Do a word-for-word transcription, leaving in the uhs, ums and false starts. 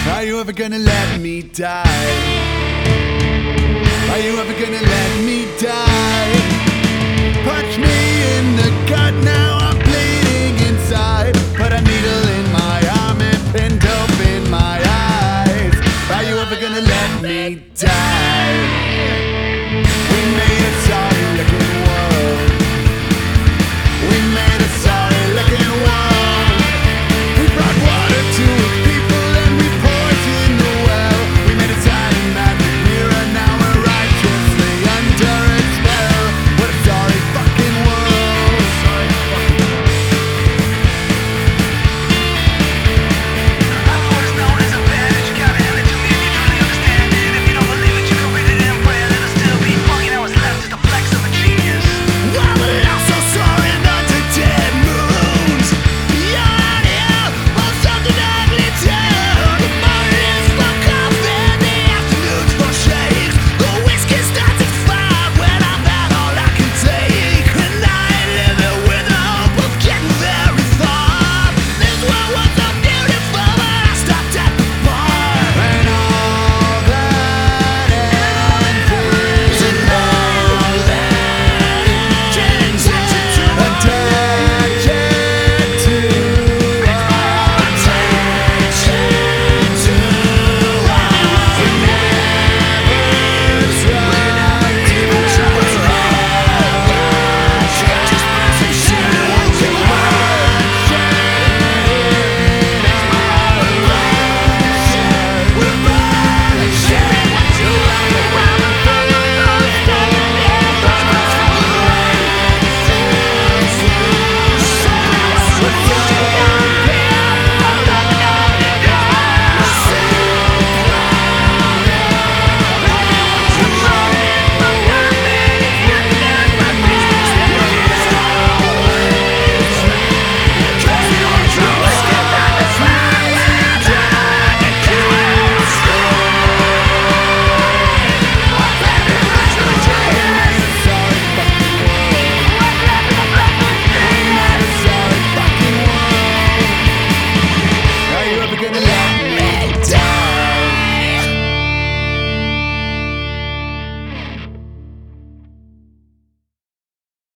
Are you ever gonna let me die? Are you ever gonna let me die? Punch me in the gut, now I'm bleeding inside. Put a needle in my arm and pin dope in my eyes. Are you ever gonna let me die?